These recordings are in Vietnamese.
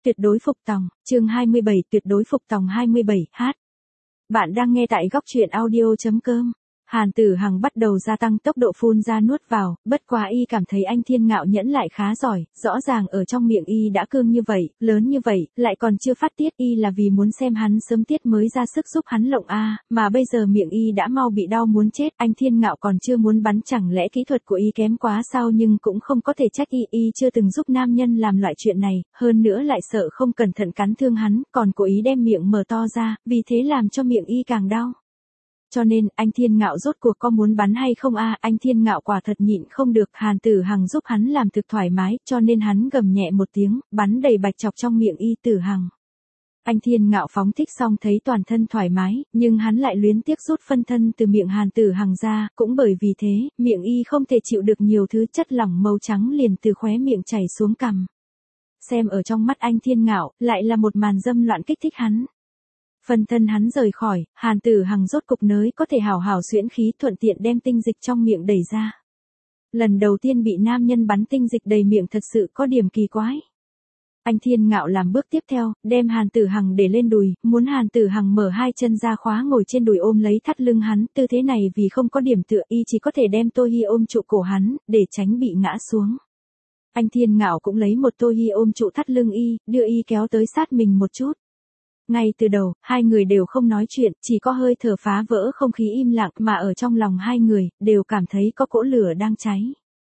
tuyệt đối phục tòng, chương 27 tuyệt đối phục tòng 27, hát. Bạn đang nghe tại góc truyện audio.com. Hàn Tử Hằng bắt đầu gia tăng tốc độ phun ra nuốt vào, bất quá y cảm thấy anh Thiên Ngạo nhẫn lại khá giỏi, rõ ràng ở trong miệng y đã cương như vậy, lớn như vậy, lại còn chưa phát tiết, y là vì muốn xem hắn sớm tiết mới ra sức giúp hắn lộng a, mà bây giờ miệng y đã mau bị đau muốn chết, anh Thiên Ngạo còn chưa muốn bắn, chẳng lẽ kỹ thuật của y kém quá sao? Nhưng cũng không có thể trách y chưa từng giúp nam nhân làm loại chuyện này, hơn nữa lại sợ không cẩn thận cắn thương hắn, còn cố ý đem miệng mở to ra, vì thế làm cho miệng y càng đau. Cho nên, anh Thiên Ngạo rốt cuộc có muốn bắn hay không a? Anh Thiên Ngạo quả thật nhịn không được, Hàn Tử Hằng giúp hắn làm thực thoải mái, cho nên hắn gầm nhẹ một tiếng, bắn đầy bạch chọc trong miệng y Tử Hằng. Anh Thiên Ngạo phóng thích xong thấy toàn thân thoải mái, nhưng hắn lại luyến tiếc rút phân thân từ miệng Hàn Tử Hằng ra, cũng bởi vì thế, miệng y không thể chịu được nhiều thứ chất lỏng màu trắng liền từ khóe miệng chảy xuống cằm. Xem ở trong mắt anh Thiên Ngạo, lại là một màn dâm loạn kích thích hắn. Phân thân hắn rời khỏi, Hàn Tử Hằng rốt cục nới có thể hào hào xuyễn khí, thuận tiện đem tinh dịch trong miệng đẩy ra. Lần đầu tiên bị nam nhân bắn tinh dịch đầy miệng thật sự có điểm kỳ quái. Anh Thiên Ngạo làm bước tiếp theo, đem Hàn Tử Hằng để lên đùi, muốn Hàn Tử Hằng mở hai chân ra khóa ngồi trên đùi ôm lấy thắt lưng hắn, tư thế này vì không có điểm tựa y chỉ có thể đem Tô Hi ôm trụ cổ hắn, để tránh bị ngã xuống. Anh Thiên Ngạo cũng lấy một Tô Hi ôm trụ thắt lưng y, đưa y kéo tới sát mình một chút. Ngay từ đầu, hai người đều không nói chuyện, chỉ có hơi thở phá vỡ không khí im lặng, mà ở trong lòng hai người, đều cảm thấy có cỗ lửa đang cháy.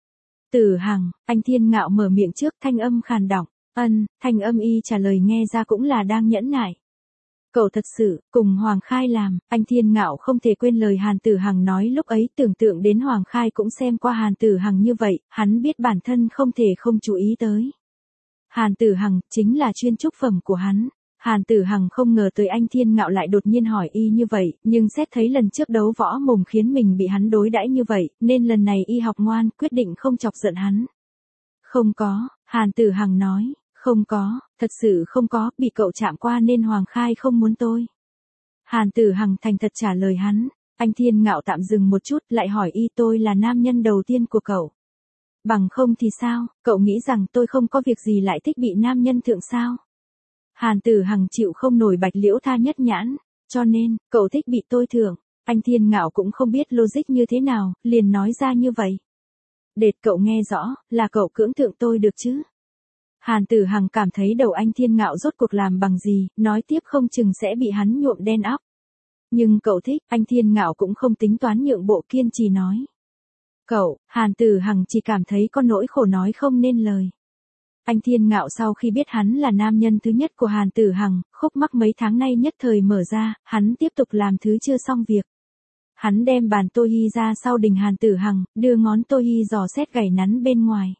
Tử Hằng, anh Thiên Ngạo mở miệng trước, thanh âm khàn đọng, thanh âm y trả lời nghe ra cũng là đang nhẫn nại. Cậu thật sự, cùng Hoàng Khai làm, anh Thiên Ngạo không thể quên lời Hàn Tử Hằng nói lúc ấy, tưởng tượng đến Hoàng Khai cũng xem qua Hàn Tử Hằng như vậy, hắn biết bản thân không thể không chú ý tới. Hàn Tử Hằng, chính là chuyên trúc phẩm của hắn. Hàn Tử Hằng không ngờ tới anh Thiên Ngạo lại đột nhiên hỏi y như vậy, nhưng xét thấy lần trước đấu võ mồm khiến mình bị hắn đối đãi như vậy, nên lần này y học ngoan, quyết định không chọc giận hắn. Không có, Hàn Tử Hằng nói, không có, thật sự không có, bị cậu chạm qua nên Hoàng Khai không muốn tôi. Hàn Tử Hằng thành thật trả lời hắn, anh Thiên Ngạo tạm dừng một chút, lại hỏi y tôi là nam nhân đầu tiên của cậu. Bằng không thì sao, cậu nghĩ rằng tôi không có việc gì lại thích bị nam nhân thượng sao? Hàn Tử Hằng chịu không nổi Bạch Liễu Tha nhất nhãn, cho nên, cậu thích bị tôi thưởng. Anh Thiên Ngạo cũng không biết logic như thế nào, liền nói ra như vậy. Đệt cậu nghe rõ, là cậu cưỡng thượng tôi được chứ? Hàn Tử Hằng cảm thấy đầu anh Thiên Ngạo rốt cuộc làm bằng gì, nói tiếp không chừng sẽ bị hắn nhuộm đen óc. Nhưng cậu thích, anh Thiên Ngạo cũng không tính toán nhượng bộ, kiên trì nói. Cậu, Hàn Tử Hằng chỉ cảm thấy có nỗi khổ nói không nên lời. Anh Thiên Ngạo sau khi biết hắn là nam nhân thứ nhất của Hàn Tử Hằng, khúc mắc mấy tháng nay nhất thời mở ra, hắn tiếp tục làm thứ chưa xong việc. Hắn đem bàn Tô Hi ra sau đình Hàn Tử Hằng, đưa ngón Tô Hi dò xét gảy nắn bên ngoài.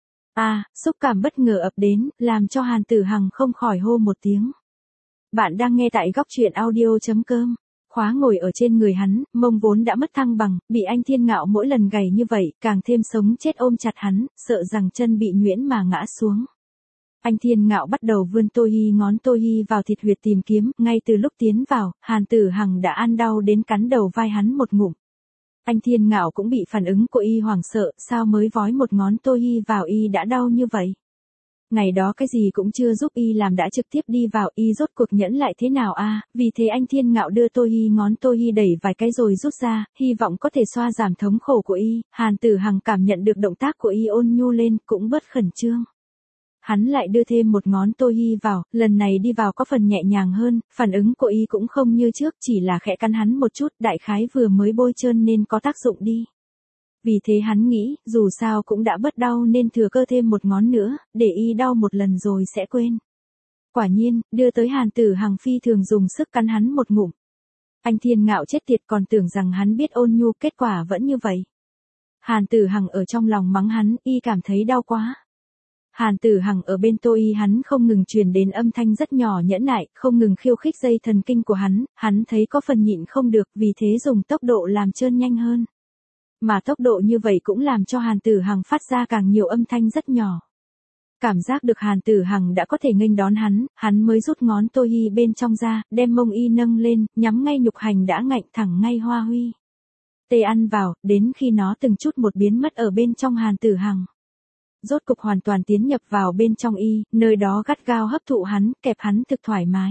Xúc cảm bất ngờ ập đến, làm cho Hàn Tử Hằng không khỏi hô một tiếng. Bạn đang nghe tại góc truyện audio.com. Khóa ngồi ở trên người hắn, mông vốn đã mất thăng bằng, bị anh Thiên Ngạo mỗi lần gầy như vậy, càng thêm sống chết ôm chặt hắn, sợ rằng chân bị nhuyễn mà ngã xuống. Anh Thiên Ngạo bắt đầu vươn ngón Tô Hi vào thịt huyệt tìm kiếm, ngay từ lúc tiến vào, Hàn Tử Hằng đã ăn đau đến cắn đầu vai hắn một ngụm. Anh Thiên Ngạo cũng bị phản ứng của y hoảng sợ, sao mới vói một ngón Tô Hi vào y đã đau như vậy. Ngày đó cái gì cũng chưa giúp y làm đã trực tiếp đi vào, y rốt cuộc nhẫn lại thế nào vì thế anh Thiên Ngạo đưa ngón Tô Hi đẩy vài cái rồi rút ra, hy vọng có thể xoa giảm thống khổ của y. Hàn Tử Hằng cảm nhận được động tác của y ôn nhu lên, cũng bớt khẩn trương. Hắn lại đưa thêm một ngón Tô Hi vào, lần này đi vào có phần nhẹ nhàng hơn, phản ứng của y cũng không như trước, chỉ là khẽ cắn hắn một chút, đại khái vừa mới bôi trơn nên có tác dụng đi. Vì thế hắn nghĩ, dù sao cũng đã bớt đau nên thừa cơ thêm một ngón nữa, để y đau một lần rồi sẽ quên. Quả nhiên, đưa tới Hàn Tử Hằng phi thường dùng sức cắn hắn một ngụm. Anh Thiên Ngạo chết tiệt, còn tưởng rằng hắn biết ôn nhu, kết quả vẫn như vậy. Hàn Tử Hằng ở trong lòng mắng hắn, y cảm thấy đau quá. Hàn Tử Hằng ở bên Tô Y hắn không ngừng truyền đến âm thanh rất nhỏ nhẫn nại, không ngừng khiêu khích dây thần kinh của hắn thấy có phần nhịn không được, vì thế dùng tốc độ làm trơn nhanh hơn. Mà tốc độ như vậy cũng làm cho Hàn Tử Hằng phát ra càng nhiều âm thanh rất nhỏ. Cảm giác được Hàn Tử Hằng đã có thể nghênh đón hắn mới rút ngón Tô Hi bên trong ra, đem mông y nâng lên, nhắm ngay nhục hành đã ngạnh thẳng ngay hoa huy. Tê ăn vào, đến khi nó từng chút một biến mất ở bên trong Hàn Tử Hằng. rốt cục hoàn toàn tiến nhập vào bên trong y, nơi đó gắt gao hấp thụ hắn, kẹp hắn thực thoải mái.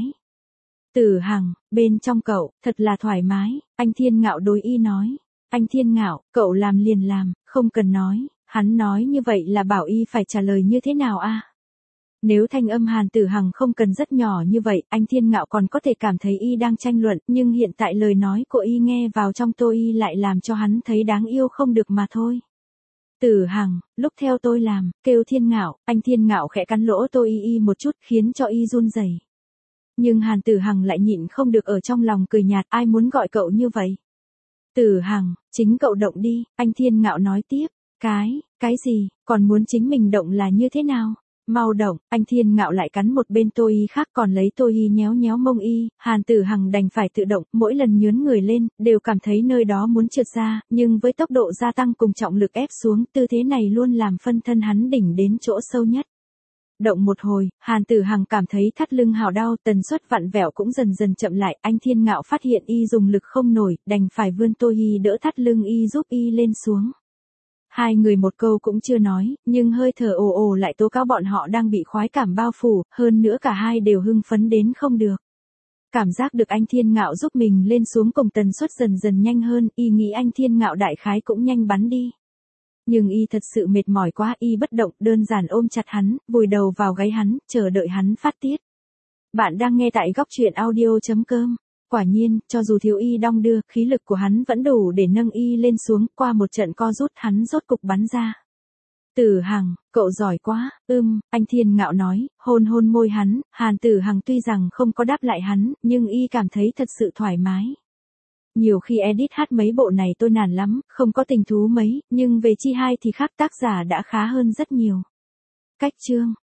Tử Hằng, bên trong cậu, thật là thoải mái, anh Thiên Ngạo đối y nói. Anh Thiên Ngạo, cậu làm liền làm, không cần nói, hắn nói như vậy là bảo y phải trả lời như thế nào a? Nếu thanh âm Hàn Tử Hằng không cần rất nhỏ như vậy, anh Thiên Ngạo còn có thể cảm thấy y đang tranh luận, nhưng hiện tại lời nói của y nghe vào trong tôi y lại làm cho hắn thấy đáng yêu không được mà thôi. Tử Hằng, lúc theo tôi làm, kêu Thiên Ngạo, anh Thiên Ngạo khẽ cắn lỗ tôi y một chút khiến cho y run rẩy. Nhưng Hàn Tử Hằng lại nhịn không được ở trong lòng cười nhạt, ai muốn gọi cậu như vậy? Tử Hằng, chính cậu động đi, anh Thiên Ngạo nói tiếp, cái gì, còn muốn chính mình động là như thế nào? Mau động, anh Thiên Ngạo lại cắn một bên tôi y khác còn lấy tôi y nhéo nhéo mông y, Hàn Tử Hằng đành phải tự động, mỗi lần nhướn người lên, đều cảm thấy nơi đó muốn trượt ra, nhưng với tốc độ gia tăng cùng trọng lực ép xuống, tư thế này luôn làm phân thân hắn đỉnh đến chỗ sâu nhất. Động một hồi, Hàn Tử Hằng cảm thấy thắt lưng hào đau, tần suất vặn vẹo cũng dần dần chậm lại, anh Thiên Ngạo phát hiện y dùng lực không nổi, đành phải vươn tôi y đỡ thắt lưng y giúp y lên xuống. Hai người một câu cũng chưa nói, nhưng hơi thở ồ ồ lại tố cáo bọn họ đang bị khoái cảm bao phủ, hơn nữa cả hai đều hưng phấn đến không được. Cảm giác được anh Thiên Ngạo giúp mình lên xuống cùng tần suất dần dần nhanh hơn, y nghĩ anh Thiên Ngạo đại khái cũng nhanh bắn đi. Nhưng y thật sự mệt mỏi quá, y bất động, đơn giản ôm chặt hắn, vùi đầu vào gáy hắn, chờ đợi hắn phát tiết. Bạn đang nghe tại góc truyện audio.com. Quả nhiên, cho dù thiếu y đong đưa, khí lực của hắn vẫn đủ để nâng y lên xuống, qua một trận co rút hắn rốt cục bắn ra. Tử Hằng, cậu giỏi quá, anh Thiên Ngạo nói, hôn hôn môi hắn, Hàn Tử Hằng tuy rằng không có đáp lại hắn, nhưng y cảm thấy thật sự thoải mái. Nhiều khi edit hát mấy bộ này tôi nản lắm, không có tình thú mấy, nhưng về chi hai thì khác tác giả đã khá hơn rất nhiều. Cách chương